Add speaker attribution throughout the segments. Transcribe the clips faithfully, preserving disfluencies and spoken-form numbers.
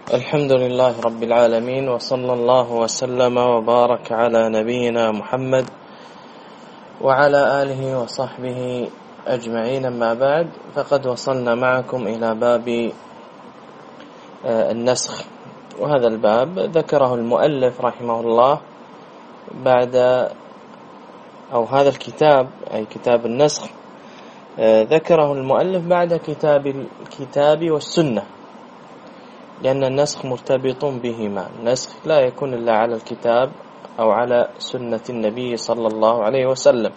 Speaker 1: الحمد لله رب العالمين، وصلى الله وسلم وبارك على نبينا محمد وعلى آله وصحبه أجمعين. أما بعد، فقد وصلنا معكم إلى باب النسخ، وهذا الباب ذكره المؤلف رحمه الله بعد أو هذا الكتاب أي كتاب النسخ ذكره المؤلف بعد كتاب الكتاب والسنة، لأن النسخ مرتبط بهما. النسخ لا يكون إلا على الكتاب أو على سنة النبي صلى الله عليه وسلم.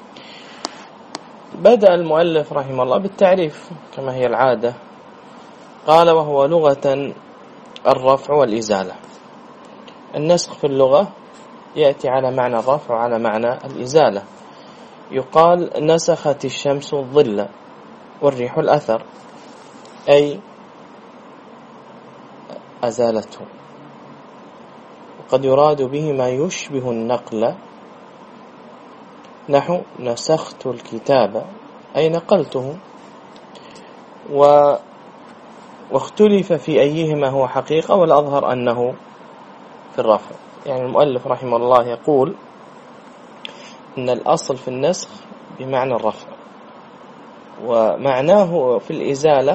Speaker 1: بدأ المؤلف رحمه الله بالتعريف كما هي العادة، قال: وهو لغة الرفع والإزالة. النسخ في اللغة يأتي على معنى الرفع وعلى معنى الإزالة. يقال: نسخت الشمس الظل والريح الأثر، أي أزالته. وقد يراد به ما يشبه النقل، نحو نسخت الكتاب أي نقلته. و... واختلف في أيهما هو حقيقة، والأظهر أنه في الرفع. يعني المؤلف رحمه الله يقول أن الأصل في النسخ بمعنى الرفع، ومعناه في الإزالة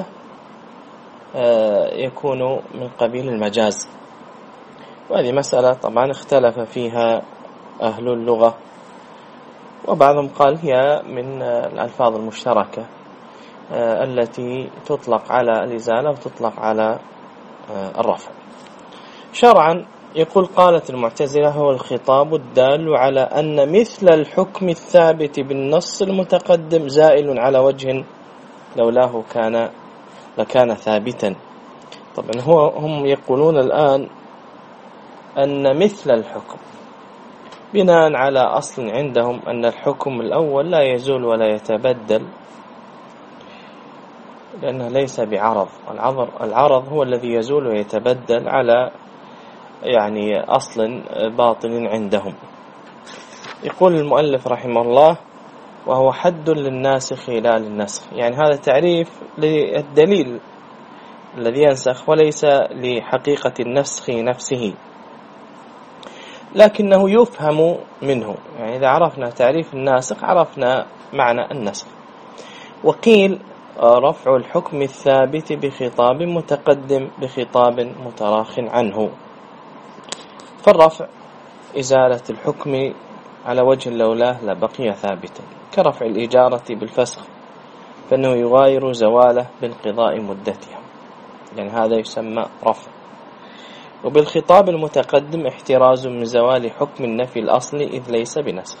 Speaker 1: يكون من قبيل المجاز. وهذه مسألة طبعا اختلف فيها أهل اللغة، وبعضهم قال هي من الألفاظ المشتركة التي تطلق على الإزالة وتطلق على الرفع. شرعا يقول: قالت المعتزلة: هو الخطاب الدال على أن مثل الحكم الثابت بالنص المتقدم زائل على وجه لولاه كان لكان ثابتا. طبعا هو هم يقولون الآن أن مثل الحكم بناء على أصل عندهم أن الحكم الأول لا يزول ولا يتبدل، لأنه ليس بعرض. العرض هو الذي يزول ويتبدل على يعني أصل باطل عندهم. يقول المؤلف رحمه الله: وهو حد للناسخ لا للنسخ. يعني هذا تعريف للدليل الذي ينسخ وليس لحقيقة النسخ نفسه، لكنه يفهم منه. يعني إذا عرفنا تعريف الناسخ عرفنا معنى النسخ. وقيل: رفع الحكم الثابت بخطاب متقدم بخطاب متراخ عنه. فالرفع إزالة الحكم على وجه لولاه لبقي ثابتا، كرفع الإجارة بالفسخ، فإنه يغاير زواله بانقضاء مدتها، يعني هذا يسمى رفع. وبالخطاب المتقدم احتراز من زوال حكم النفي الأصلي إذ ليس بنسخ.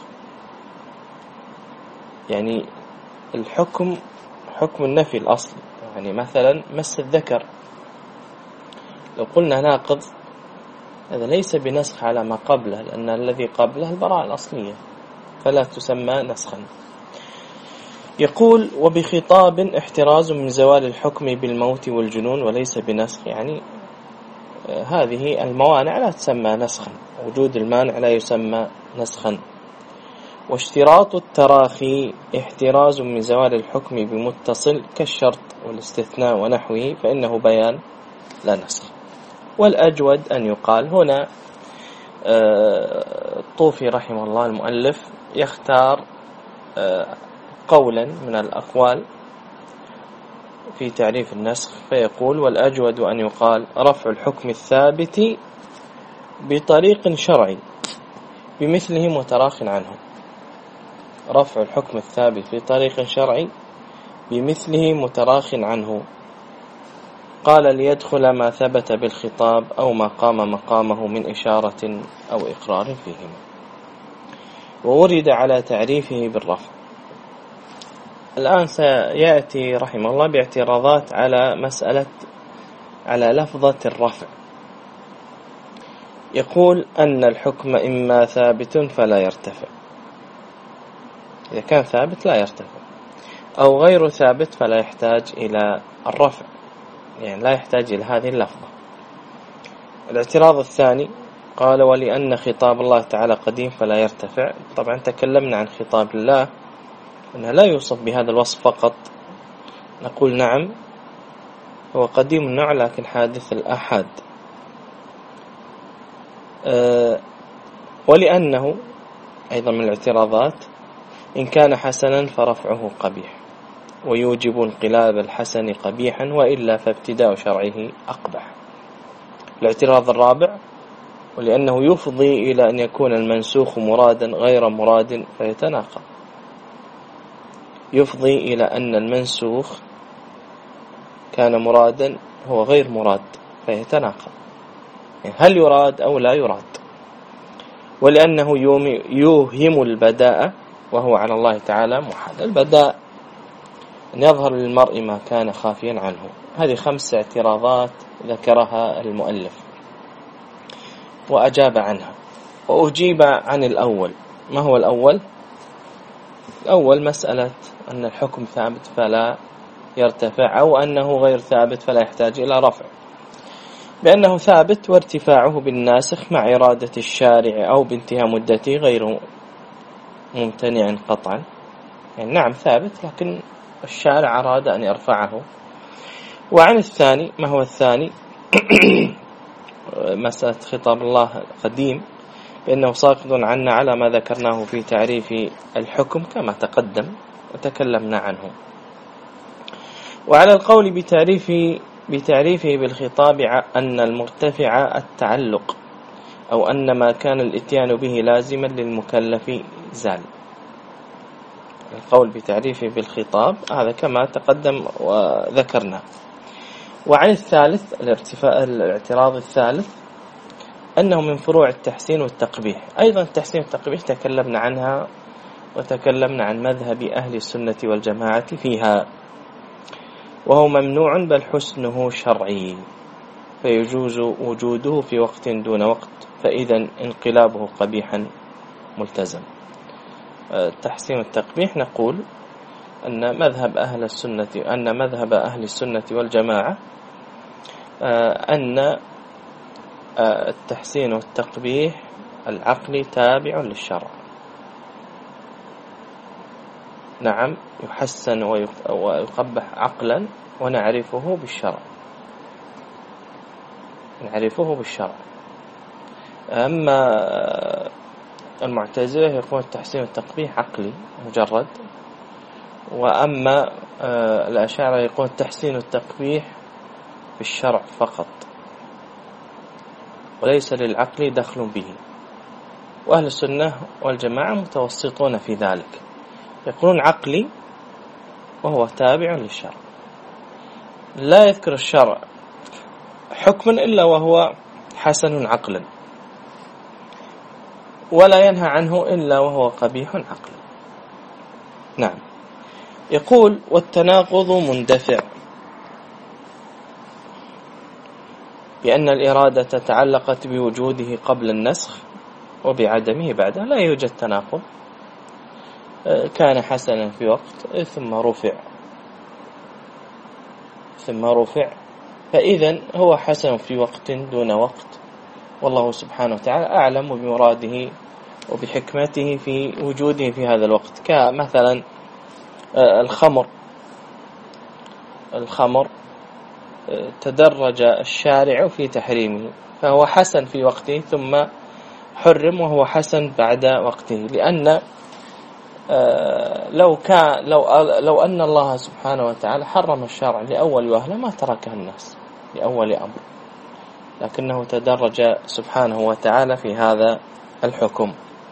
Speaker 1: يعني الحكم حكم النفي الأصلي، يعني مثلا مس الذكر، لو قلنا ناقض هذا ليس بنسخ على ما قبله، لأن الذي قبله البراءة الأصلية، فلا تسمى نسخا. يقول: وبخطاب احتراز من زوال الحكم بالموت والجنون وليس بنسخ. يعني هذه الموانع لا تسمى نسخا، وجود المانع لا يسمى نسخا. واشتراط التراخي احتراز من زوال الحكم بمتصل كالشرط والاستثناء ونحوه، فإنه بيان لا نسخ. والأجود أن يقال هنا الطوفي رحمه الله المؤلف يختار قولا من الأقوال في تعريف النسخ، فيقول: والأجود أن يقال رفع الحكم الثابت بطريق شرعي بمثله متراخ عنه. رفع الحكم الثابت بطريق شرعي بمثله متراخ عنه، قال: ليدخل ما ثبت بالخطاب أو ما قام مقامه من إشارة أو إقرار فيهما. وورد على تعريفه بالرفع. الآن سيأتي رحمه الله باعتراضات على مسألة على لفظة الرفع. يقول أن الحكم إما ثابت فلا يرتفع، إذا كان ثابت لا يرتفع، أو غير ثابت فلا يحتاج إلى الرفع، يعني لا يحتاج إلى هذه اللفظة. الاعتراض الثاني قال: ولأن خطاب الله تعالى قديم فلا يرتفع. طبعا تكلمنا عن خطاب الله أنه لا يوصف بهذا الوصف فقط، نقول نعم هو قديم النوع لكن حادث الآحاد، أه ولأنه أيضا من الاعتراضات إن كان حسنا فرفعه قبيح ويوجب انقلاب الحسن قبيحا، وإلا فابتداء شرعه أقبح. الاعتراض الرابع: ولأنه يفضي إلى أن يكون المنسوخ مرادا غير مراد فيتناقض. يفضي إلى أن المنسوخ كان مرادا هو غير مراد فيتناقض، يعني هل يراد أو لا يراد. ولأنه يوهم البداء وهو على الله تعالى محال. البداء أن يظهر للمرء ما كان خافيا عنه. هذه خمس اعتراضات ذكرها المؤلف وأجاب عنها، وأجيب عن الأول. ما هو الأول؟ الأول مسألة أن الحكم ثابت فلا يرتفع، أو أنه غير ثابت فلا يحتاج إلى رفع. بأنه ثابت وارتفاعه بالناسخ مع إرادة الشارع أو بانتهاء مدته غير ممتنع قطعا. يعني نعم ثابت، لكن الشارع أراد أن يرفعه. وعن الثاني، ما هو الثاني؟ مسألة خطاب الله قديم، بأنه ساقط عنا على ما ذكرناه في تعريف الحكم كما تقدم وتكلمنا عنه. وعلى القول بتعريف بتعريفه بالخطاب أن المرتفع التعلق، أو أن ما كان الاتيان به لازما للمكلف زال. القول بتعريفه بالخطاب هذا كما تقدم وذكرنا. وعن الثالث الارتفاع الاعتراض الثالث أنه من فروع التحسين والتقبيح. أيضا التحسين والتقبيح تكلمنا عنها وتكلمنا عن مذهب أهل السنة والجماعة فيها، وهو ممنوع بل حسنه شرعي، فيجوز وجوده في وقت دون وقت، فإذا انقلابه قبيحا ملتزم. التحسين والتقبيح نقول أن مذهب أهل السنة أن مذهب أهل السنة والجماعة أن التحسين والتقبيح العقلي تابع للشرع. نعم يحسن ويقبح عقلا ونعرفه بالشرع، نعرفه بالشرع. أما المعتزلة يقول التحسين والتقبيح عقلي مجرد، وأما الأشاعرة يقول التحسين والتقبيح بالشرع فقط وليس للعقل دخل به. وأهل السنة والجماعة متوسطون في ذلك، يقولون عقلي وهو تابع للشرع، لا يذكر الشرع حكما إلا وهو حسن عقلا، ولا ينهى عنه إلا وهو قبيح عقلا. نعم. يقول والتناقض مندفع، بأن الإرادة تعلقت بوجوده قبل النسخ وبعدمه بعده. لا يوجد تناقض، كان حسنا في وقت ثم رفع ثم رفع فإذا هو حسن في وقت دون وقت، والله سبحانه وتعالى أعلم بمراده وبحكمته في وجوده في هذا الوقت. كمثلا الخمر الخمر تدرج الشارع في تحريمه، فهو حسن في وقته ثم حرم وهو حسن بعد وقته، لأن لو كان لو لو أن الله سبحانه وتعالى حرم الشرع لأول وهلة ما تركه الناس لأول أمر، لكنه تدرج سبحانه وتعالى في هذا الحكم.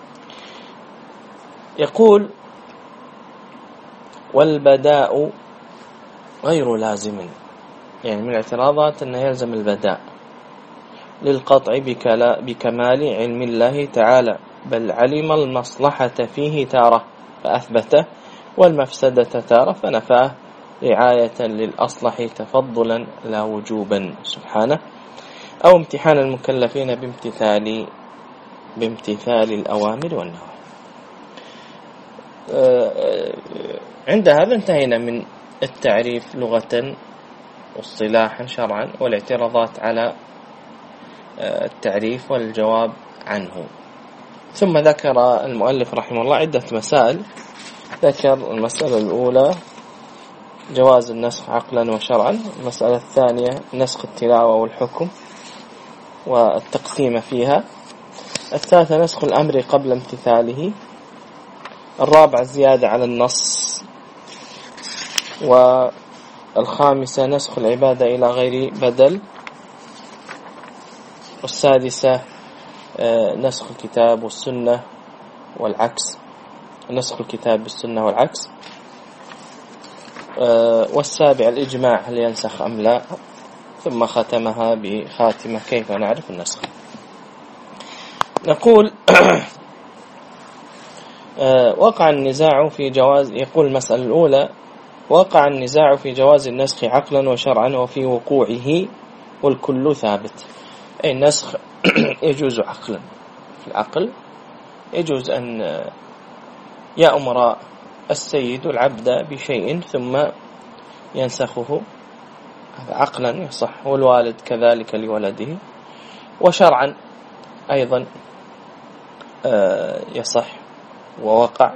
Speaker 1: يقول والبداء غير لازم، يعني من الاعتراضات أنه يلزم البداء للقطع بكمال علم الله تعالى، بل علم المصلحة فيه تارة فأثبته والمفسدة تارة فنفاه، رعاية للأصلح تفضلا لا وجوبا سبحانه، أو امتحان المكلفين بامتثال بامتثال الأوامر والنواهي. عند هذا انتهينا من التعريف لغة واصطلاحا شرعا والاعتراضات على التعريف والجواب عنه. ثم ذكر المؤلف رحمه الله عدة مسائل. ذكر المسألة الأولى جواز النسخ عقلا وشرعا، المسألة الثانية نسخ التلاوة والحكم والتقسيم فيها، الثالثة نسخ الأمر قبل امتثاله. الرابعة زيادة على النص. والخامسة نسخ العبادة إلى غير بدل. والسادسة نسخ الكتاب والسنة والعكس، نسخ الكتاب بالسنة والعكس. والسابع الإجماع هل ينسخ أم لا، ثم ختمها بخاتمة كيف نعرف النسخ. نقول وقع النزاع في جواز، يقول المسألة الأولى وقع النزاع في جواز النسخ عقلا وشرعا وفي وقوعه والكل ثابت. أي النسخ يجوز عقلا، في العقل يجوز أن يأمر السيد العبد بشيء ثم ينسخه، هذا عقلا يصح، والوالد كذلك لولده. وشرعا أيضا يصح ووقع،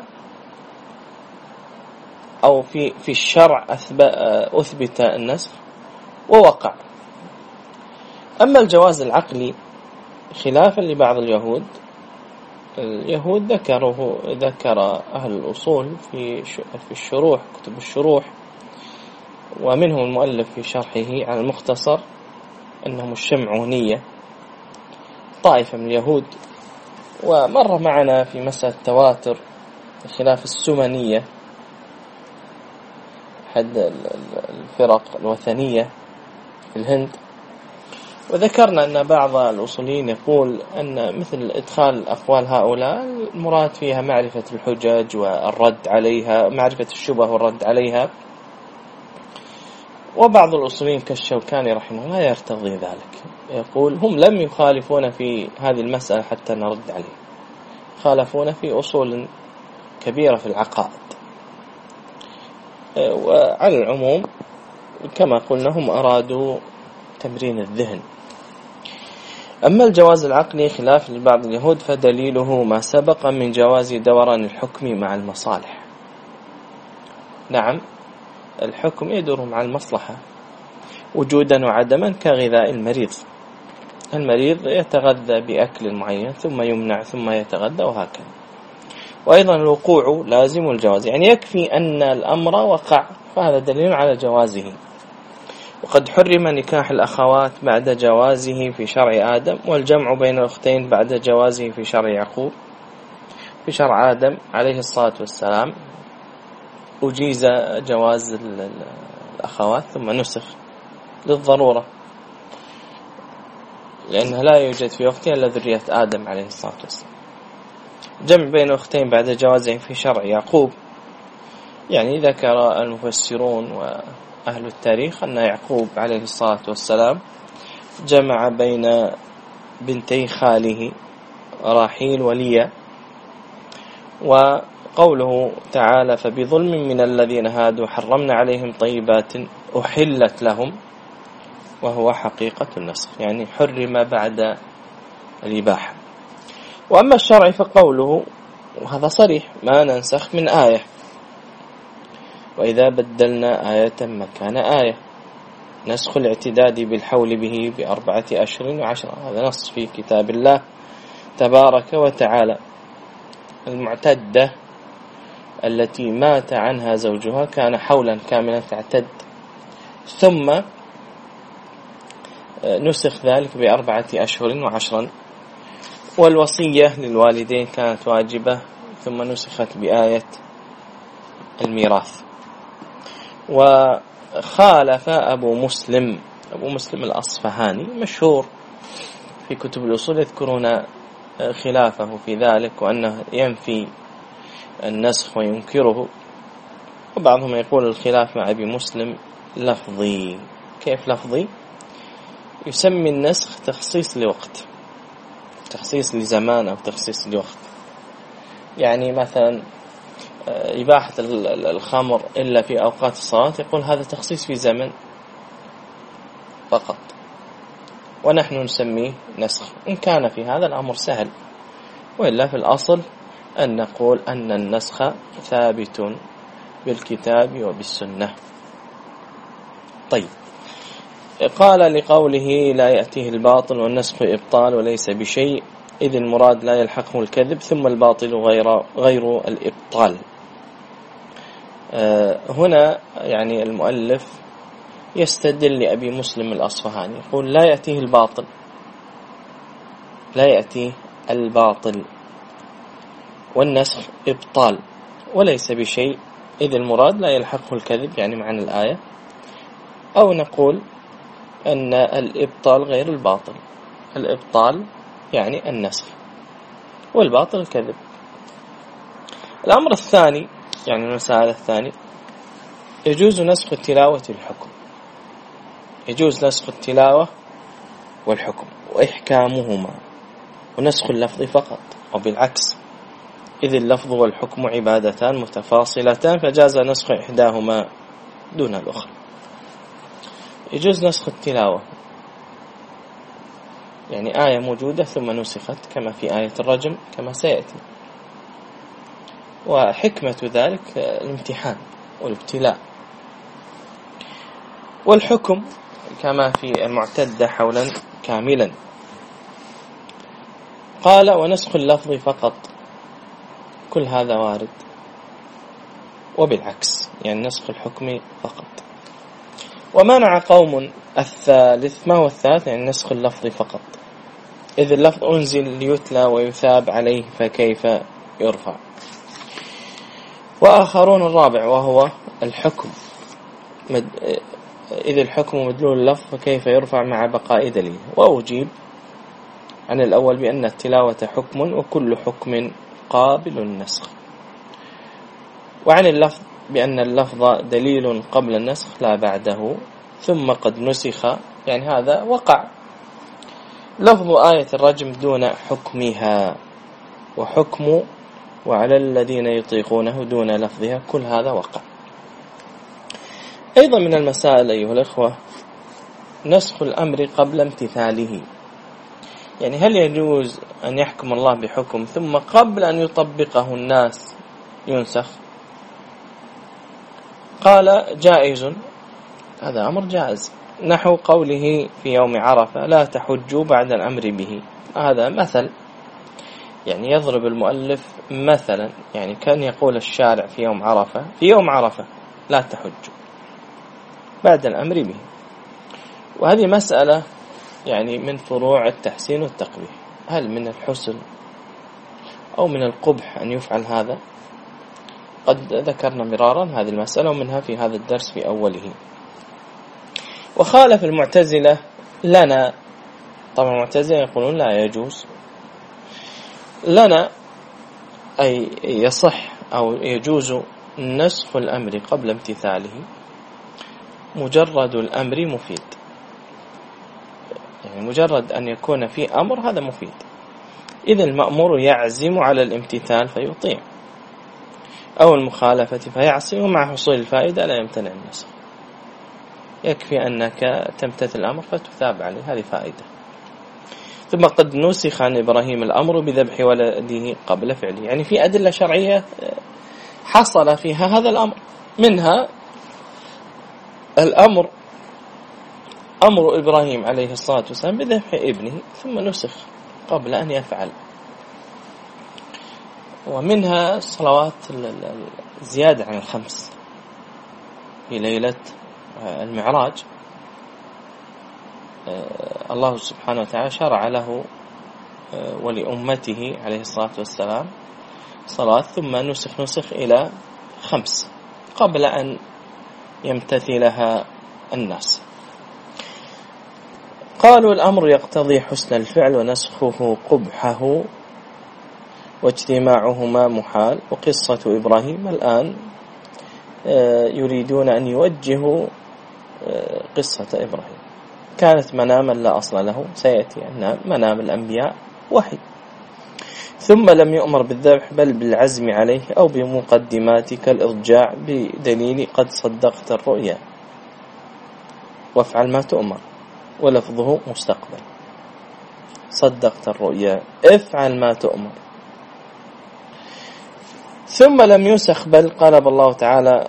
Speaker 1: أو في في الشرع أثبت النسخ ووقع. أما الجواز العقلي خلافا لبعض اليهود، اليهود ذكره ذكر أهل الأصول في في الشروح، كتب الشروح، ومنهم المؤلف في شرحه على المختصر أنهم الشمعونية، طائفة من اليهود. ومر معنا في مسألة التواتر خلاف السمنية، أحد الفرق الوثنية في الهند. وذكرنا أن بعض الأصوليين يقول أن مثل إدخال أقوال هؤلاء المراد فيها معرفة الحجج والرد عليها، معرفة الشبه والرد عليها. وبعض الأصوليين كالشوكاني رحمه الله يرتضي ذلك، يقول هم لم يخالفون في هذه المسألة حتى نرد عليه، خالفون في أصول كبيرة في العقائد. وعلى العموم كما قلنا هم أرادوا تمرين الذهن. أما الجواز العقلي خلاف لبعض اليهود فدليله ما سبق من جواز دوران الحكم مع المصالح. نعم، الحكم يدور مع المصلحة وجودا وعدما كغذاء المريض. المريض يتغذى بأكل معين ثم يمنع ثم يتغذى وهكذا. وأيضا الوقوع لازم الجواز، يعني يكفي أن الأمر وقع فهذا دليل على جوازه. وقد حرم نكاح الأخوات بعد جوازه في شرع آدم، والجمع بين الأختين بعد جوازه في شرع يعقوب. في شرع آدم عليه الصلاة والسلام أجيز جواز الأخوات ثم نسخ للضرورة، لأنه لا يوجد في وقتها إلا ذرية آدم عليه الصلاة والسلام. جمع بين الأختين بعد جوازه في شرع يعقوب، يعني ذكر المفسرون وأهل التاريخ أن يعقوب عليه الصلاة والسلام جمع بين بنتي خاله راحيل وليا. وقوله تعالى فبظلم من الذين هادوا حرمنا عليهم طيبات أحلت لهم، وهو حقيقة النسخ، يعني حرم بعد الإباحة. وأما الشرع فقوله، وهذا صريح، ما ننسخ من آية وإذا بدلنا آية مكان آية. نسخ الاعتداد بالحول به بأربعة أشهر وعشرة، هذا نص في كتاب الله تبارك وتعالى. المعتدة التي مات عنها زوجها كان حولا كاملا تعتد، ثم نسخ ذلك بأربعة أشهر وعشرا. والوصية للوالدين كانت واجبة ثم نسخت بآية الميراث. وخالف أبو مسلم، أبو مسلم الأصفهاني مشهور في كتب الأصول يذكرون خلافه في ذلك، وأنه ينفي النسخ وينكره. وبعضهم يقول الخلاف مع أبي مسلم لفظي. كيف لفظي؟ يسمي النسخ تخصيص لوقت، تخصيص لزمان أو تخصيص لوقت. يعني مثلا إباحة الخمر إلا في أوقات الصلاة، يقول هذا تخصيص في زمن فقط، ونحن نسميه نسخ. إن كان في هذا الأمر سهل، وإلا في الأصل أن نقول أن النسخ ثابت بالكتاب وبالسنة. طيب، قال لقوله لا يأتيه الباطل والنسخ إبطال وليس بشيء، إذ المراد لا يلحقه الكذب، ثم الباطل غير غير الإبطال. هنا يعني المؤلف يستدل لأبي مسلم الأصفهاني، يقول لا يأتيه الباطل، لا يأتيه الباطل والنسخ إبطال وليس بشيء، إذ المراد لا يلحقه الكذب يعني معنى الآية، أو نقول أن الإبطال غير الباطل، الإبطال يعني النسخ والباطل الكذب. الأمر الثاني يعني المسألة الثانية، يجوز نسخ التلاوة والحكم، يجوز نسخ التلاوة والحكم وإحكامهما، ونسخ اللفظ فقط، وبالعكس إذ اللفظ والحكم عبادتان متفاصلتان فجاز نسخ إحداهما دون الأخرى. يجوز نسخ التلاوة يعني آية موجودة ثم نسخت كما في آية الرجم كما سيأتي، وحكمة ذلك الامتحان والابتلاء. والحكم كما في المعتدة حولا كاملا. قال ونسخ اللفظ فقط، كل هذا وارد، وبالعكس يعني نسخ الحكم فقط. ومنع قوم الثالث، ما هو الثالث؟ يعني نسخ اللفظ فقط، إذ اللفظ أنزل ليتلى ويثاب عليه فكيف يرفع. وآخرون الرابع وهو الحكم، مد... إذ الحكم مدلول اللفظ فكيف يرفع مع بقاء دليل. وأجيب عن الأول بأن التلاوة حكم وكل حكم قابل النسخ، وعن اللفظ بأن اللفظ دليل قبل النسخ لا بعده، ثم قد نسخ يعني هذا وقع لفظ آية الرجم دون حكمها، وحكم وعلى الذين يطيقونه دون لفظها، كل هذا وقع. أيضا من المسائل أيها الأخوة نسخ الأمر قبل امتثاله، يعني هل يجوز أن يحكم الله بحكم ثم قبل أن يطبقه الناس ينسخ؟ قال جائز، هذا أمر جائز، نحو قوله في يوم عرفة لا تحجوا بعد الأمر به، هذا مثل يعني يضرب المؤلف مثلا، يعني كان يقول الشارع في يوم عرفة في يوم عرفة لا تحجوا بعد الأمر به. وهذه مسألة يعني من فروع التحسين والتقبيح، هل من الحسن أو من القبح أن يفعل هذا؟ قد ذكرنا مرارا هذه المسألة ومنها في هذا الدرس في أوله. وخالف المعتزلة لنا، طبعا المعتزلة يقولون لا يجوز لنا، أي يصح أو يجوز نسخ الأمر قبل امتثاله، مجرد الأمر مفيد، يعني مجرد أن يكون في أمر هذا مفيد، إذا المأمور يعزم على الامتثال فيطيع، أو المخالفة فيعصي، ومع حصول الفائدة لا يمتنع النسخ، يكفي أنك تمتثل الأمر فتثاب عليه، هذه فائدة. ثم قد نسخ عن إبراهيم الأمر بذبح ولده قبل فعله، يعني في أدلة شرعية حصل فيها هذا الأمر، منها الأمر أمر إبراهيم عليه الصلاة والسلام بذبح ابنه ثم نسخ قبل أن يفعل. ومنها صلوات الزيادة عن الخمس في ليلة المعراج، الله سبحانه وتعالى شرع له ولأمته عليه الصلاة والسلام صلاة، ثم نسخ نسخ إلى خمس قبل أن يمتثلها الناس. قالوا الأمر يقتضي حسن الفعل ونسخه قبحه، واجتماعهما محال. وقصة إبراهيم الآن يريدون أن يوجهوا قصة إبراهيم، كانت مناما لا أصل له، سيأتي أن منام الأنبياء وحي، ثم لم يؤمر بالذبح بل بالعزم عليه أو بمقدمات كالإضجاع بدليل قد صدقت الرؤيا وافعل ما تؤمر، ولفظه مستقبل، صدقت الرؤيا افعل ما تؤمر. ثم لم ينسخ بل قلب الله تعالى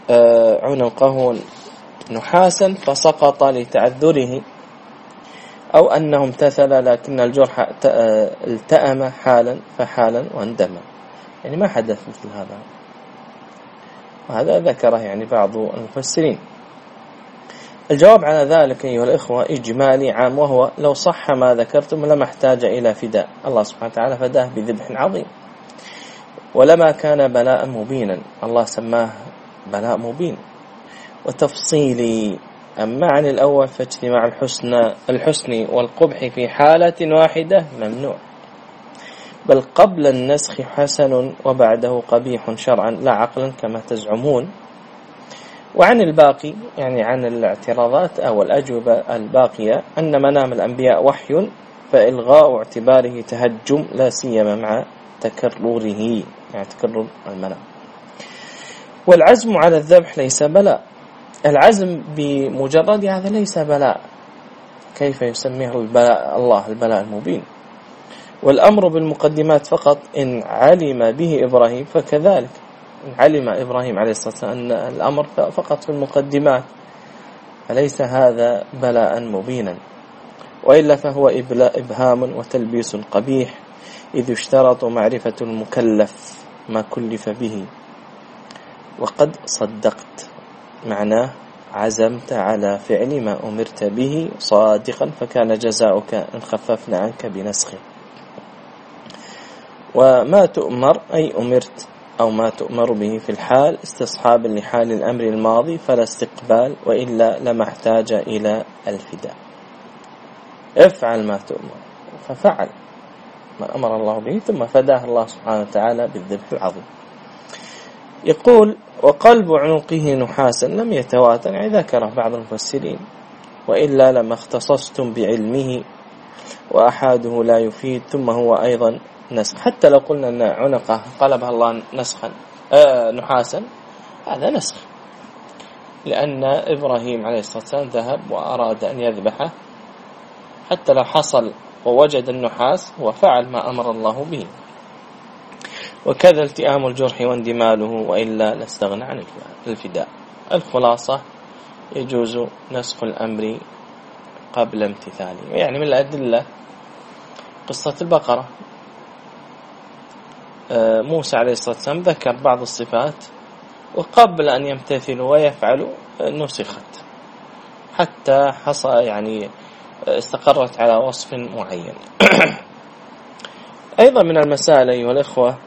Speaker 1: عنقه نحاسا فسقط لتعذره، أو أنه امتثل لكن الجرح التأم حالا فحالا واندم، يعني ما حدث مثل هذا، وهذا ذكره يعني بعض المفسرين. الجواب على ذلك أيها الإخوة إجمالي عام، وهو لو صح ما ذكرتم لما احتاج إلى فداء، الله سبحانه وتعالى فداه بذبح عظيم، ولما كان بلاء مبينا، الله سماه بلاء مبين وتفصيلي. أما عن الأول فاجتماع الحسن الحسن والقبح في حالة واحدة ممنوع، بل قبل النسخ حسن وبعده قبيح شرعا لا عقلا كما تزعمون. وعن الباقي يعني عن الاعتراضات أو الأجوبة الباقية أن منام الأنبياء وحي، فإلغاء اعتباره تهجم لا سيما مع تكرره، يعني تكرر المنام. والعزم على الذبح ليس بلاء، العزم بمجرد هذا ليس بلاء، كيف يسميه البلاء الله البلاء المبين؟ والأمر بالمقدمات فقط إن علم به إبراهيم فكذلك، إن علم إبراهيم عليه الصلاة والسلام أن الأمر فقط في المقدمات فليس هذا بلاء مبينا، وإلا فهو إبهام وتلبيس قبيح، إذ اشترط معرفة المكلف ما كلف به. وقد صدقت معناه عزمت على فعل ما أمرت به صادقا فكان جزاؤك إن خففنا عنك بنسخه. وما تؤمر أي أمرت أو ما تؤمر به في الحال استصحابا لحال الأمر الماضي فلا استقبال، وإلا لما احتاج إلى الفداء. افعل ما تؤمر، ففعل ما أمر الله به ثم فداه الله سبحانه وتعالى بالذبح العظيم. يقول وقلب عنقه نحاسا لم يتواتر، يعني ذكره بعض المفسرين، وإلا لما اختصصتم بعلمه وأحاده لا يفيد، ثم هو أيضا نسخ. حتى لو قلنا أن عنقه قلبها الله نسخا آه نحاسا، هذا نسخ، لأن إبراهيم عليه الصلاة والسلام ذهب وأراد أن يذبحه، حتى لو حصل ووجد النحاس وفعل ما أمر الله به. وكذا التئام الجرح واندماله، وإلا لاستغنى عن الفداء. الخلاصة يجوز نسخ الأمر قبل امتثاله. يعني من الأدلة قصة البقرة، موسى عليه الصلاة والسلام ذكر بعض الصفات وقبل أن يمتثلوا ويفعلوا نسخت حتى حصل يعني استقرت على وصف معين. أيضا من المسائل أيها الإخوة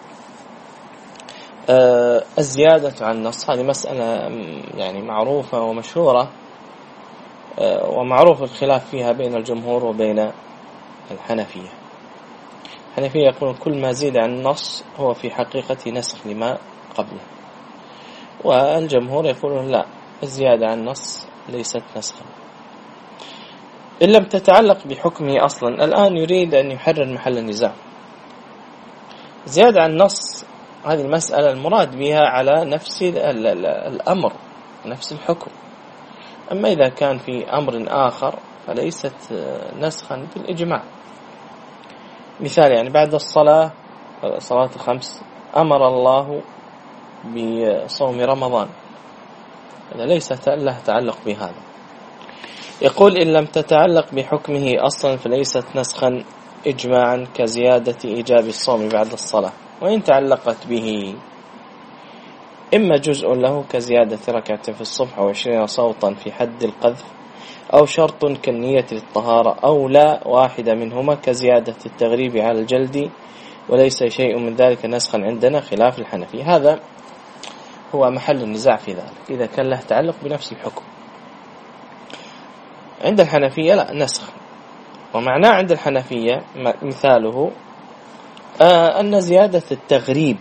Speaker 1: الزيادة عن النص، هذه مسألة يعني معروفة ومشهورة، ومعروف الخلاف فيها بين الجمهور وبين الحنفية. الحنفية يقولون كل ما زيد عن النص هو في حقيقة نسخ لما قبله، والجمهور يقولون لا، الزيادة عن النص ليست نسخا إن لم تتعلق بحكمه أصلا. الآن يريد أن يحرر محل النزاع. زيادة عن النص هذه المسألة المراد بها على نفس الأمر، نفس الحكم. أما إذا كان في أمر آخر فليست نسخا بالإجماع. مثال يعني بعد الصلاة صلاة الخمس أمر الله بصوم رمضان، هذا ليس له تعلق بهذا. يقول إن لم تتعلق بحكمه أصلا فليست نسخا إجماعا كزيادة إيجاب الصوم بعد الصلاة، وإن تعلقت به إما جزء له كزيادة ركعة في الصبح أو عشرين صوتا في حد القذف، أو شرط كالنية للطهارة، أو لا واحدة منهما كزيادة التغريب على الجلد، وليس شيء من ذلك نسخا عندنا خلاف الحنفي. هذا هو محل النزاع في ذلك، إذا كان له تعلق بنفس الحكم. عند الحنفية لا، نسخ. ومعناه عند الحنفية مثاله آه أن زيادة التغريب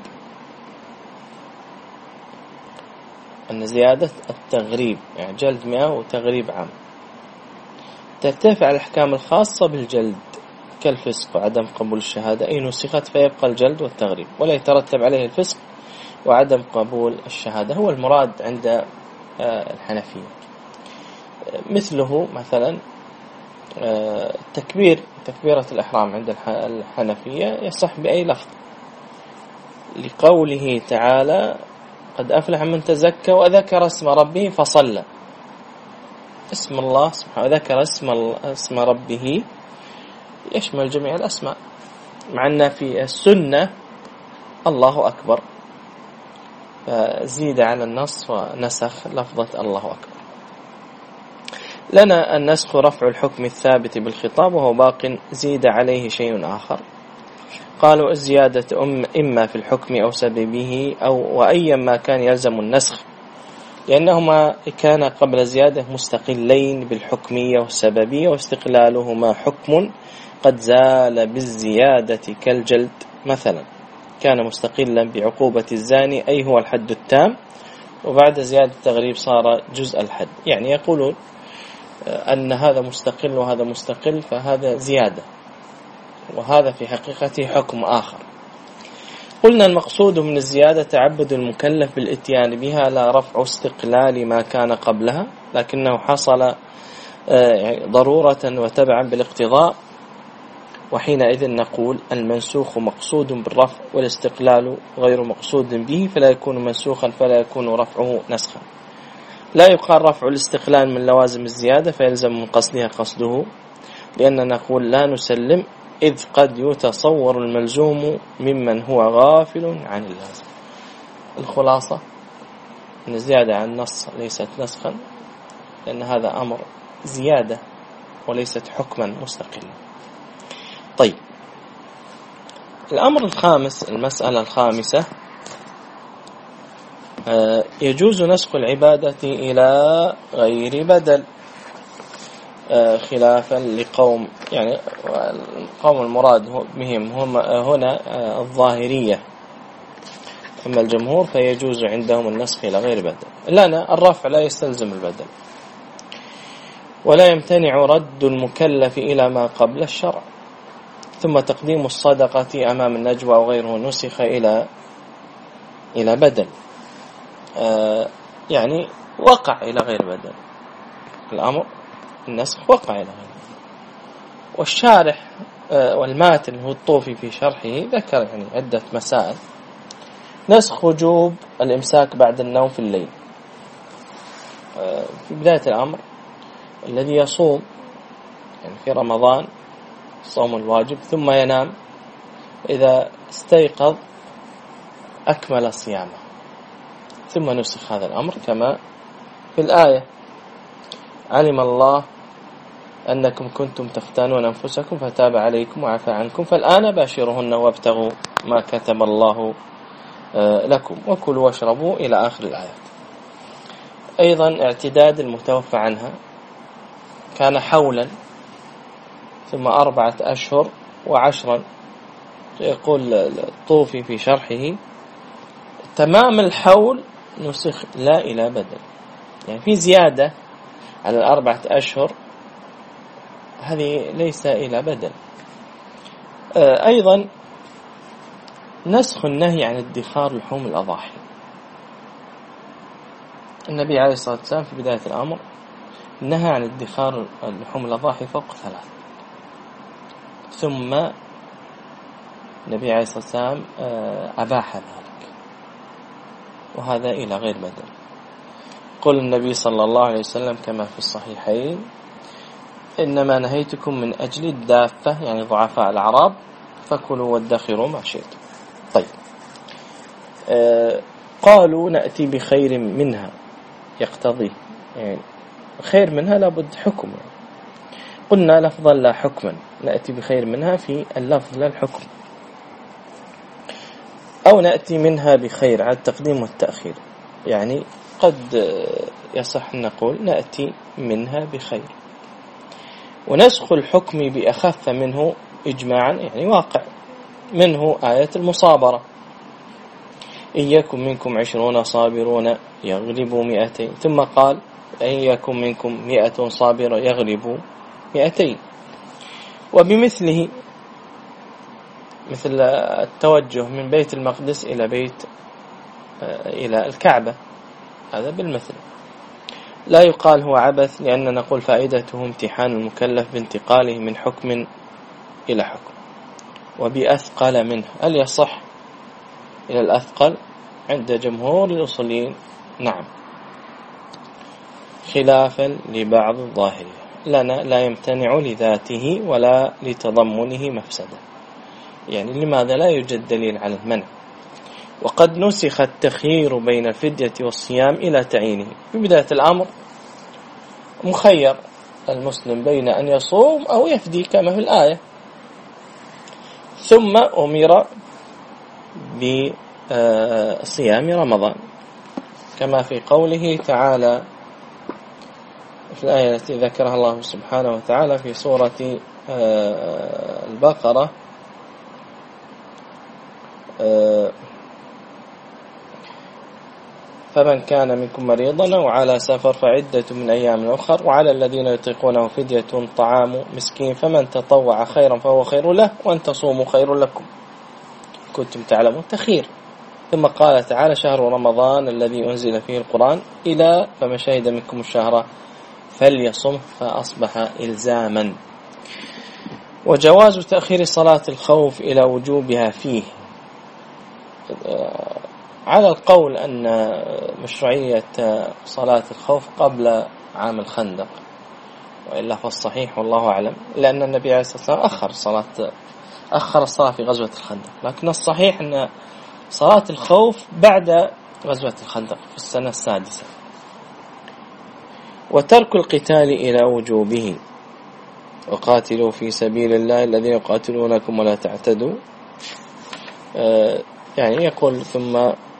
Speaker 1: أن زيادة التغريب يعني جلد مئة وتغريب عام ترتفع على الأحكام الخاصة بالجلد كالفسق وعدم قبول الشهادة، أي نسخت فيبقى الجلد والتغريب ولا يترتب عليه الفسق وعدم قبول الشهادة، هو المراد عند آه الحنفية. مثله مثلا آه تكبير تكبيرة الإحرام عند الحنفية يصح بأي لفظ، لقوله تعالى قد أفلح من تزكى وذكر اسم ربه فصلى، اسم الله سبحانه ذكر اسم, اسم ربه يشمل جميع الأسماء، مع أن في السنة الله أكبر، فزيد على النص ونسخ لفظة الله أكبر. لنا النسخ رفع الحكم الثابت بالخطاب وهو باق زيد عليه شيء آخر. قالوا الزيادة إما في الحكم أو سببه أو وأيا ما كان يلزم النسخ، لأنهما كان قبل زيادة مستقلين بالحكمية والسببية، واستقلالهما حكم قد زال بالزيادة كالجلد مثلا، كان مستقلا بعقوبة الزاني أي هو الحد التام، وبعد زيادة التغريب صار جزء الحد. يعني يقولون أن هذا مستقل وهذا مستقل، فهذا زيادة، وهذا في حقيقته حكم آخر. قلنا المقصود من الزيادة تعبد المكلف بالإتيان بها، لا رفع استقلال ما كان قبلها، لكنه حصل ضرورة وتبعا بالاقتضاء، وحينئذ نقول المنسوخ مقصود بالرفع والاستقلال غير مقصود به، فلا يكون منسوخا فلا يكون رفعه نسخا. لا يقال رفع الاستقلال من لوازم الزيادة فيلزم من قصدها قصده، لأننا نقول لا نسلم، إذ قد يتصور الملزوم ممن هو غافل عن اللازم. الخلاصة أن الزيادة عن النص ليست نسخا، لأن هذا أمر زيادة وليست حكما مستقلا. طيب، الأمر الخامس، المسألة الخامسة، يجوز نسخ العبادة إلى غير بدل، خلافا لقوم، يعني قوم المراد بهم هم هنا الظاهرية، أما الجمهور فيجوز عندهم النسخ إلى غير بدل. لنا الرفع لا يستلزم البدل، ولا يمتنع رد المكلف إلى ما قبل الشرع، ثم تقديم الصدقة أمام النجوى وغيره نسخ إلى إلى بدل، آه يعني وقع إلى غير بدل، الأمر النسخ وقع إلى غير بدل. والشارح آه والماتن هو الطوفي في شرحه ذكر يعني عدة مسائل. نسخ وجوب الإمساك بعد النوم في الليل، آه في بداية الأمر الذي يصوم يعني في رمضان صوم الواجب ثم ينام، إذا استيقظ أكمل صيامه، ثم نسخ هذا الأمر كما في الآية: علم الله أنكم كنتم تختانون أنفسكم فتاب عليكم وعفى عنكم فالآن باشرهن وابتغوا ما كتب الله لكم وكلوا واشربوا إلى آخر الآيات. أيضا اعتداد المتوفى عنها كان حولا ثم أربعة أشهر وعشرا. يقول الطوفي في شرحه: تمام الحول نسخ لا إلى بدل، يعني في زيادة على الأربعة أشهر، هذه ليس إلى بدل. أيضا نسخ النهي عن ادخار لحوم الأضاحي. النبي عليه الصلاة والسلام في بداية الأمر نهى عن ادخار لحوم الأضاحي فوق ثلاث، ثم النبي عليه الصلاة والسلام أباح ذلك، وهذا إلى غير بدل. قال النبي صلى الله عليه وسلم كما في الصحيحين: إنما نهيتكم من أجل الدافة، يعني ضعفاء الأعراب، فكلوا وادخروا ما شئتم. طيب، آه قالوا نأتي بخير منها، يقتضي يعني خير منها لابد حكم، يعني قلنا لفظا لا حكما، نأتي بخير منها في اللفظ لا الحكم، أو نأتي منها بخير على التقديم والتأخير، يعني قد يصح نقول نأتي منها بخير. ونسخ الحكم بأخف منه إجماعا يعني واقع، منه آية المصابرة: إن يكن منكم عشرون صابرون يغلبوا مئتين، ثم قال: إن يكن منكم مئة صابرة يغلبوا مئتين. وبمثله مثل التوجه من بيت المقدس إلى بيت إلى الكعبة، هذا بالمثل. لا يقال هو عبث، لأننا نقول فائدته امتحان المكلف بانتقاله من حكم إلى حكم. وبأثقل منه، هل يصح إلى الأثقل؟ عند جمهور الأصوليين نعم، خلافا لبعض الظاهرية، لنا لا يمتنع لذاته ولا لتضمنه مفسدة. يعني لماذا لا يوجد دليل على المنع؟ وقد نسخ التخيير بين الفدية والصيام إلى تعيينه. في بداية الأمر مخير المسلم بين أن يصوم أو يفدي كما في الآية، ثم أمر بصيام رمضان كما في قوله تعالى في الآية التي ذكرها الله سبحانه وتعالى في سورة البقرة: فمن كان منكم مريضا أو على سفر فعدة من أيام أخر وعلى الذين يطيقونه فدية طعام مسكين فمن تطوع خيرا فهو خير له وأن تصوموا خير لكم كنتم تعلمون. تخير. ثم قال تعالى: شهر رمضان الذي أنزل فيه القرآن إلى فمن شهد منكم الشهر فليصم، فأصبح إلزاما. وجواز تأخير صلاة الخوف إلى وجوبها فيه على القول أن مشروعية صلاة الخوف قبل عام الخندق، وإلا فالصحيح والله أعلم لأن النبي عليه الصلاة والسلام أخر صلاة أخر الصلاة في غزوة الخندق، لكن الصحيح أن صلاة الخوف بعد غزوة الخندق في السنة السادسة. وترك القتال إلى وجوبه: وقاتلوا في سبيل الله الذين يقاتلونكم ولا تعتدوا. آه يعني يقول ثم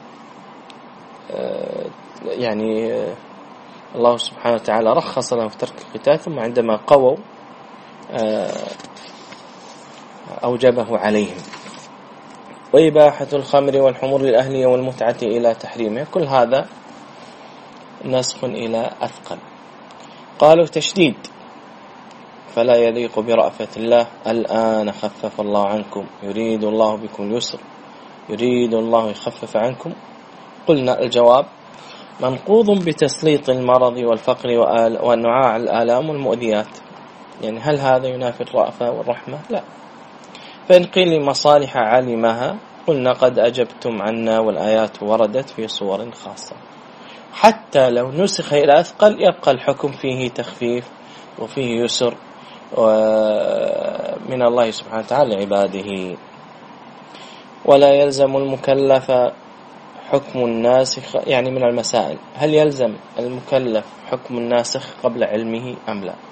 Speaker 1: آه يعني آه الله سبحانه وتعالى رخص لهم في ترك القتال، ثم عندما قووا آه أوجبه عليهم. وإباحة الخمر والحمر الأهلية والمتعة إلى تحريمها، كل هذا نسخ إلى أثقل. قالوا تشديد: فلا يليق برأفة الله، الآن خفف الله عنكم يريد الله بكم اليسر يريد الله يخفف عنكم. قلنا الجواب: منقوض بتسليط المرض والفقر وأنواع الآلام والمؤذيات. يعني هل هذا ينافي الرأفة والرحمة؟ لا. فإن قيل مصالح علمها قلنا: قد أجبتم عنا والآيات وردت في صور خاصة. حتى لو نسخ إلى أثقل يبقى الحكم فيه تخفيف وفيه يسر من الله سبحانه وتعالى لعباده. ولا يلزم المكلف حكم الناسخ، يعني من المسائل: هل يلزم المكلف حكم الناسخ قبل علمه أم لا؟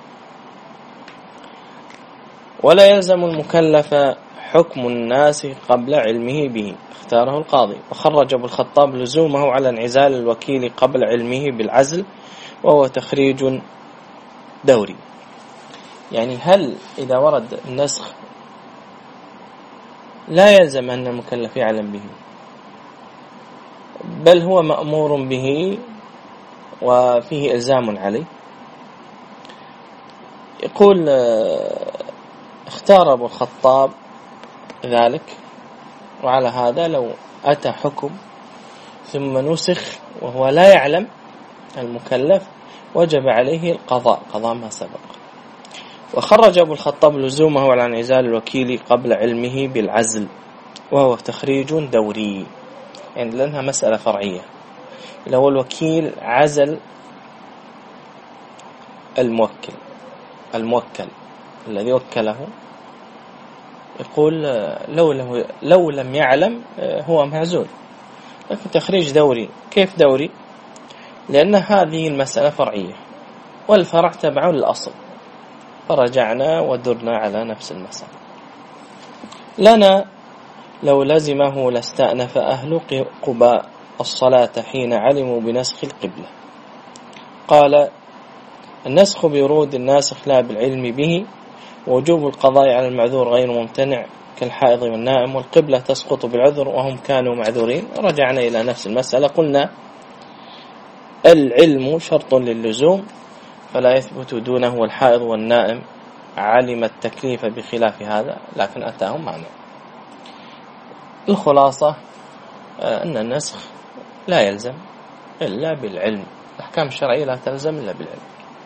Speaker 1: ولا يلزم المكلف حكم الناسخ قبل علمه به، اختاره القاضي. وخرج ابو الخطاب لزومه على انعزال الوكيل قبل علمه بالعزل، وهو تخريج دوري. يعني هل إذا ورد النسخ لا يلزم أن المكلف يعلم به، بل هو مأمور به وفيه إلزام عليه؟ يقول اختار ابو الخطاب ذلك، وعلى هذا لو أتى حكم ثم نسخ وهو لا يعلم المكلف وجب عليه القضاء قضاء ما سبق. وخرج ابو الخطاب لزومه على انعزال الوكيل قبل علمه بالعزل، وهو تخريج دوري، يعني لأنها مسألة فرعية. لو الوكيل عزل الموكل الموكل الذي وكله، يقول لو, لو, لو لم يعلم هو معزول. لكن تخريج دوري. كيف دوري؟ لأن هذه المسألة فرعية والفرع تبع الأصل، فرجعنا ودرنا على نفس المسألة. لنا لو لزمه لاستأنف أهل قباء الصلاة حين علموا بنسخ القبلة. قال: النسخ بورود الناسخ لا بالعلم به، ووجوب القضاء على المعذور غير ممتنع كالحائض والنائم، والقبلة تسقط بالعذر وهم كانوا معذورين. رجعنا إلى نفس المسألة، قلنا العلم شرط للزوم فلا يثبت دونه، والحائض والنائم علم التكليف بخلاف هذا لكن أتاهم معنى. الخلاصة أن النسخ لا يلزم إلا بالعلم، الأحكام الشرعية لا تلزم إلا بالعلم.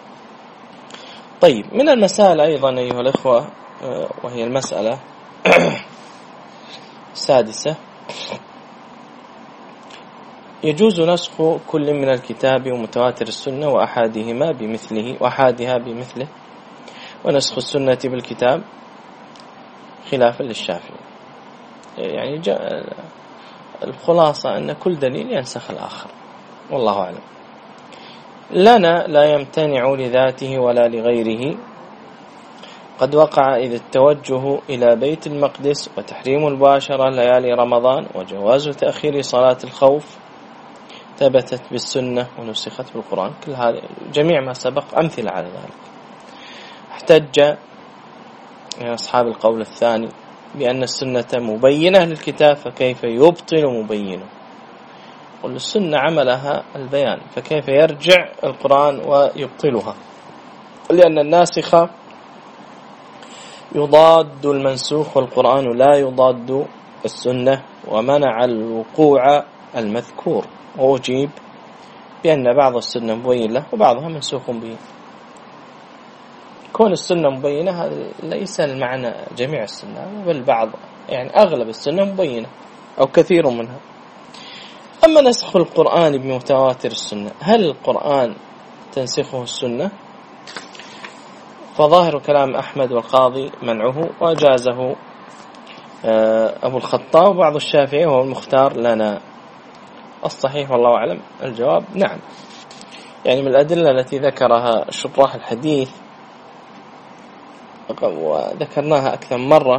Speaker 1: طيب، من المسائل أيضا أيها الإخوة، وهي المسألة السادسة: يجوز نسخ كل من الكتاب ومتواتر السنة وأحادهما بمثله وأحادها بمثله، ونسخ السنة بالكتاب خلافا للشافعي. يعني الخلاصة أن كل دليل ينسخ الآخر، والله أعلم. لنا لا يمتنع لذاته ولا لغيره، قد وقع إذ التوجه إلى بيت المقدس وتحريم المباشرة ليالي رمضان وجواز تأخير صلاة الخوف ثبتت بالسنة ونسخت بالقرآن. كل هذا جميع ما سبق أمثلة على ذلك. احتج يعني أصحاب القول الثاني بأن السنة مبينة للكتاب، فكيف يبطل مبينه؟ قل السنة عملها البيان، فكيف يرجع القرآن ويبطلها؟ لأن الناسخ يضاد المنسوخ والقرآن لا يضاد السنة، ومنع الوقوع المذكور. وأجيب بأن بعض السنة مبين له وبعضها منسوخ به. كون السنة مبينة هذا ليس المعنى جميع السنة، بل بعض يعني أغلب السنة مبينة أو كثير منها. أما نسخ القرآن بمتواتر السنة، هل القرآن تنسخه السنة؟ فظاهر كلام أحمد والقاضي منعه، وأجازه أبو الخطاب وبعض الشافعي وهو المختار لنا. الصحيح والله أعلم الجواب نعم. يعني من الأدلة التي ذكرها شراح الحديث وذكرناها أكثر مرة،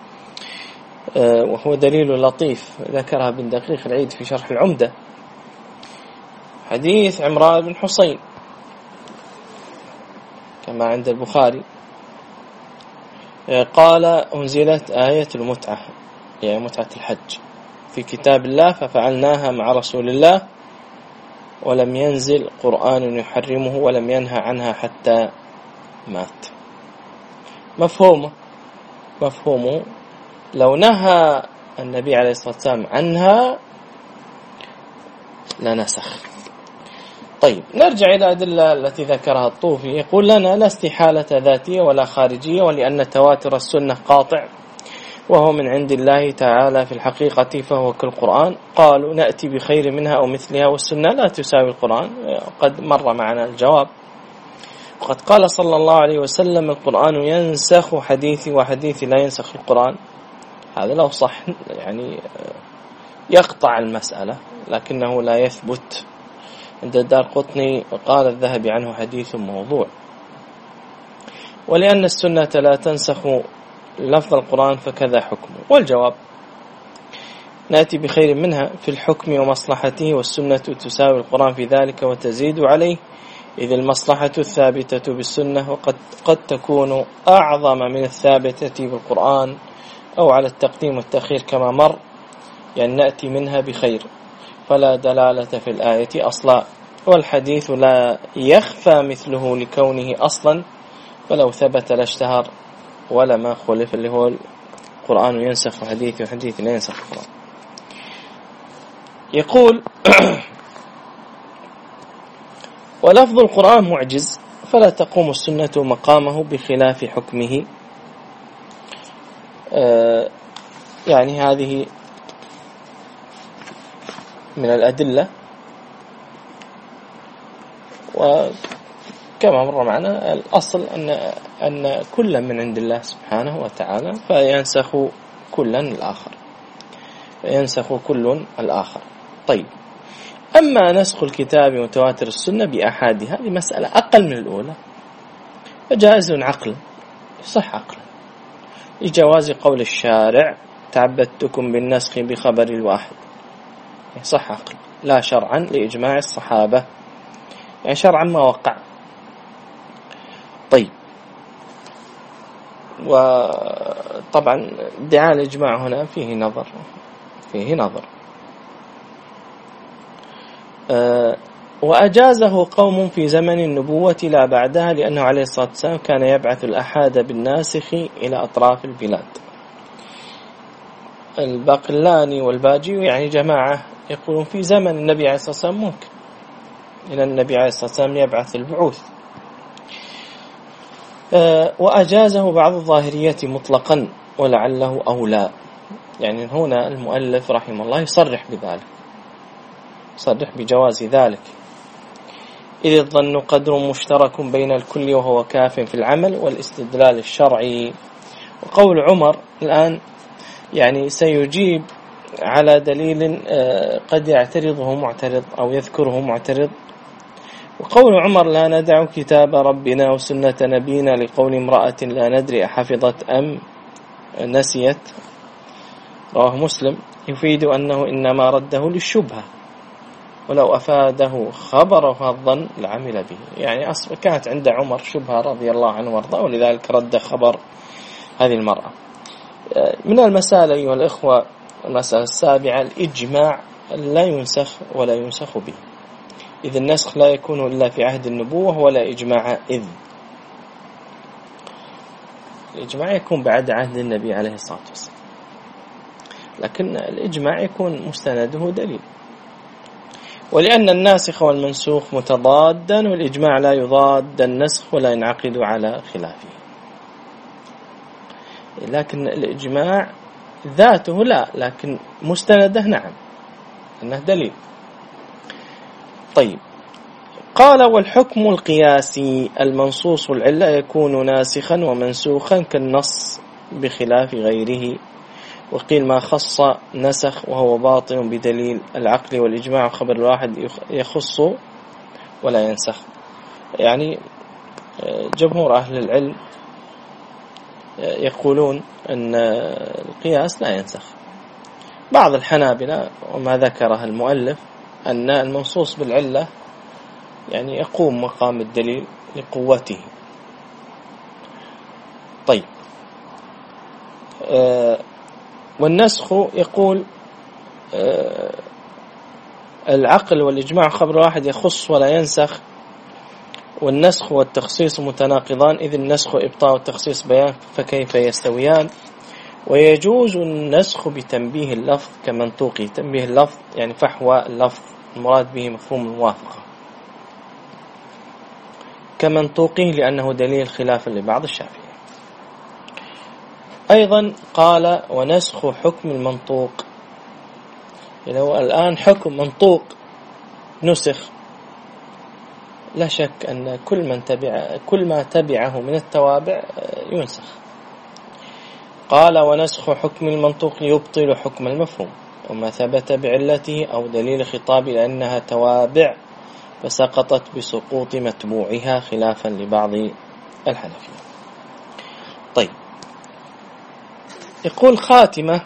Speaker 1: وهو دليل لطيف ذكرها ابن دقيق العيد في شرح العمدة، حديث عمران بن حصين كما عند البخاري، قال أنزلت آية المتعة، يعني متعة الحج، في كتاب الله ففعلناها مع رسول الله، ولم ينزل قرآن يحرمه ولم ينهى عنها حتى مات. مفهومه مفهومه لو نهى النبي عليه الصلاة والسلام عنها لنسخ. طيب نرجع إلى الأدلة التي ذكرها الطوفي. يقول لنا لا استحالة ذاتية ولا خارجية، ولأن تواتر السنة قاطع وهو من عند الله تعالى في الحقيقة فهو كالقرآن. قالوا نأتي بخير منها أو مثلها، والسنة لا تساوي القرآن. قد مر معنا الجواب. وقد قال صلى الله عليه وسلم القرآن ينسخ حديثي وحديثي لا ينسخ القرآن. هذا لو صح يعني يقطع المسألة، لكنه لا يثبت. عند الدارقطني قال الذهبي عنه حديث موضوع. ولأن السنة لا تنسخ لفظ القرآن فكذا حكمه. والجواب نأتي بخير منها في الحكم ومصلحته، والسنة تساوي القرآن في ذلك وتزيد عليه، إذ المصلحة الثابتة بالسنة وقد قد تكون أعظم من الثابتة بالقرآن، أو على التقديم والتأخير كما مر، يعني نأتي منها بخير، فلا دلالة في الآية أصلا. والحديث لا يخفى مثله لكونه أصلا، فلو ثبت لاشتهر ولما خلف، اللي هو القرآن ينسخ حديث وحديث لا ينسخ القرآن. يقول ولفظ القرآن معجز، فلا تقوم السنة مقامه بخلاف حكمه. آه يعني هذه من الأدلة، وكما مر معنا الأصل أن أن كل من عند الله سبحانه وتعالى، فينسخ كلا الآخر فينسخ كل الآخر. طيب أما نسخ الكتاب وتواتر السنة بأحادها، هذه مسألة أقل من الأولى، فجائز عقل، صح عقل، لجواز قول الشارع تعبدتكم بالنسخ بخبر الواحد، صح عقل، لا شرعا لإجماع الصحابة، يعني شرعا ما وقع. طيب وطبعا ادعاء الإجماع هنا فيه نظر فيه نظر أه وأجازه قوم في زمن النبوة لا بعدها، لأنه عليه الصلاة والسلام كان يبعث الأحاد بالناسخ إلى أطراف البلاد. الباقلاني والباجي يعني جماعة يقولون في زمن النبي عليه الصلاة والسلام ممكن، إلى النبي عليه الصلاة والسلام يبعث البعوث. أه وأجازه بعض الظاهرية مطلقا ولعله أولى، يعني هنا المؤلف رحمه الله يصرح بذلك، صرح بجواز ذلك، إذ الظن قدر مشترك بين الكل وهو كاف في العمل والاستدلال الشرعي. وقول عمر الآن يعني سيجيب على دليل قد يعترضه معترض أو يذكره معترض. وقول عمر لا ندع كتاب ربنا وسنة نبينا لقول امرأة لا ندري أحفظت أم نسيت، رواه مسلم، يفيد أنه إنما رده للشبهة، ولو أفاده خبره الظن لعمل به. يعني أصلا كانت عند عمر شبهة رضي الله عنه وارضاه، ولذلك رد خبر هذه المرأة. من المسائل أيها الإخوة المسألة السابعة الإجماع لا ينسخ ولا ينسخ به، إذ النسخ لا يكون إلا في عهد النبوة ولا إجماع، إذ الإجماع يكون بعد عهد النبي عليه الصلاة والسلام، لكن الإجماع يكون مستنده دليل. ولأن الناسخ والمنسوخ متضادا، والإجماع لا يضاد النسخ ولا ينعقد على خلافه. لكن الإجماع ذاته لا، لكن مستنده نعم، أنه دليل. طيب، قال والحكم القياسي المنصوص العلة يكون ناسخا ومنسوخا كالنص بخلاف غيره. وقيل ما خص نسخ وهو باطن بدليل العقل والإجماع، وخبر الواحد يخص ولا ينسخ. يعني جمهور أهل العلم يقولون أن القياس لا ينسخ. بعض الحنابلة وما ذكره المؤلف أن المنصوص بالعلة يعني يقوم مقام الدليل لقوته. طيب، آه والنسخ يقول آه العقل والإجماع خبر واحد يخص ولا ينسخ، والنسخ والتخصيص متناقضان، إذ النسخ إبطاء والتخصيص بيان، فكيف يستويان؟ ويجوز النسخ بتنبيه اللفظ كمنطوقه. تنبيه اللفظ يعني فحوى اللفظ، المراد به مفهوم الموافقة، كمنطوقه لأنه دليل خلافا لبعض الشافعية. أيضا قال ونسخ حكم المنطوق، يعني هو الآن حكم منطوق نسخ، لا شك أن كل من تبع كل ما تبعه من التوابع ينسخ. قال ونسخ حكم المنطوق يبطل حكم المفهوم، وما ثبت بعلته أو دليل خطاب لأنها توابع فسقطت بسقوط متبوعها خلافا لبعض الحنفية. طيب، يقول خاتمة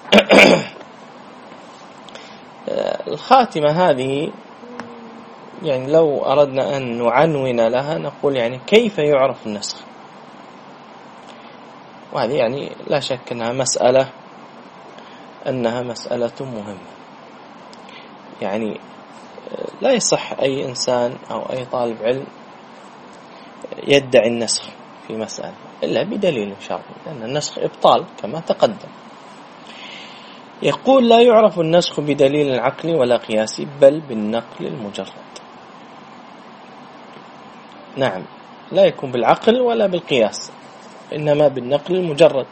Speaker 1: الخاتمة هذه يعني لو أردنا أن نعنون لها نقول يعني كيف يعرف النسخ، وهذه يعني لا شك أنها مسألة أنها مسألة مهمة. يعني لا يصح أي إنسان أو أي طالب علم يدعي النسخ في مسألة إلا بدليل شرعي، لأن النسخ إبطال كما تقدم. يقول لا يعرف النسخ بدليل العقل ولا قياسي، بل بالنقل المجرد. نعم، لا يكون بالعقل ولا بالقياس، إنما بالنقل المجرد،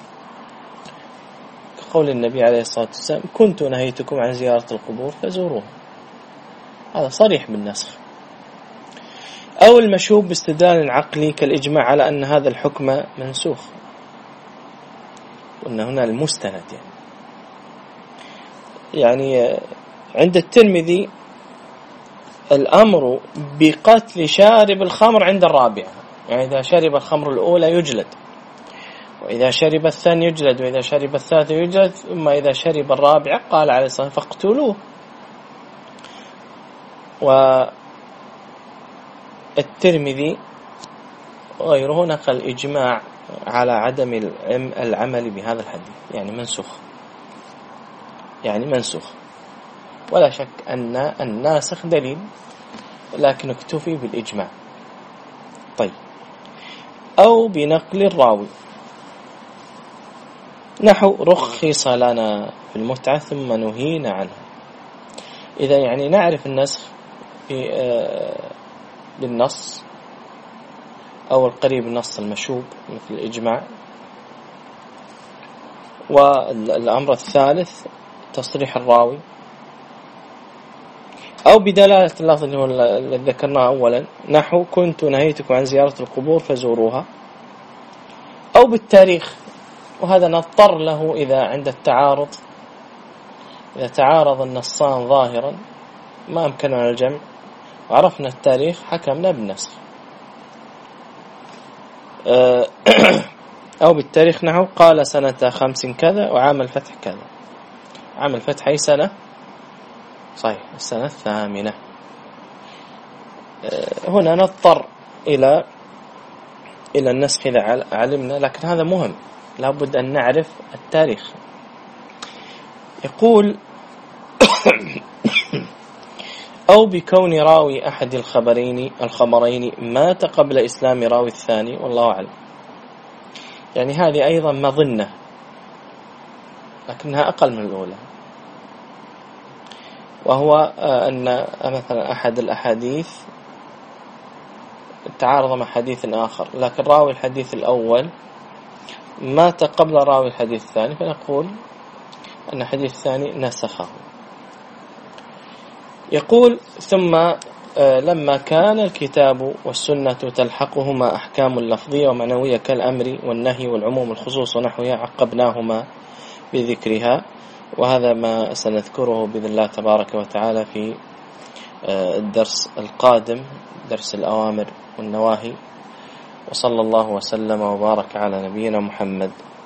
Speaker 1: كقول النبي عليه الصلاة والسلام كنت نهيتكم عن زيارة القبور فزوروها، هذا صريح بالنسخ. أو المشوب باستدلال عقلي كالإجماع على أن هذا الحكم منسوخ، وأن هنا المستند يعني يعني عند الترمذي الأمر بقتل شارب الخمر عند الرابعة، يعني إذا شرب الخمر الأولى يجلد، وإذا شرب الثاني يجلد، وإذا شرب الثالث يجلد، ثم إذا شرب الرابعة قال عليه الصلاة والسلام فاقتلوه. والترمذي وغيره نقل إجماع على عدم العمل بهذا الحديث، يعني منسوخ، يعني منسوخ، ولا شك أن الناسخ دليل، لكن اكتفي بالإجماع. طيب، أو بنقل الراوي، نحو رخص لنا في المتعة ثم نهينا عنها. إذا يعني نعرف النسخ بالنص أو القريب النص المشوب مثل الإجماع. والأمر الثالث تصريح الراوي، أو بدلالة اللفظ اللي هو الذي ذكرناه أولا نحو كنت نهيتكم عن زيارة القبور فزوروها، أو بالتاريخ، وهذا نضطر له إذا عند التعارض، إذا تعارض النصان ظاهرا ما أمكننا الجمع وعرفنا التاريخ حكمنا بالنسخ. أو بالتاريخ نحو قال سنة خمس كذا وعام الفتح كذا. عام الفتح أي سنة؟ صحيح السنة الثامنة. هنا نضطر إلى إلى النسخ إذا علمنا، لكن هذا مهم، لابد أن نعرف التاريخ. يقول أو بكون راوي أحد الخبرين الخبرين مات قبل إسلام راوي الثاني، والله أعلم. يعني هذه أيضا مظنة لكنها أقل من الأولى، وهو أن مثلا أحد الأحاديث تعارض مع حديث آخر، لكن راوي الحديث الأول مات قبل راوي الحديث الثاني، فنقول أن الحديث الثاني نسخه. يقول ثم لما كان الكتاب والسنة تلحقهما أحكام لفظية ومعنوية كالأمر والنهي والعموم والخصوص ونحوها عقبناهما بذكرها، وهذا ما سنذكره بإذن الله تبارك وتعالى في الدرس القادم، درس الأوامر والنواهي. وصلى الله وسلم وبارك على نبينا محمد.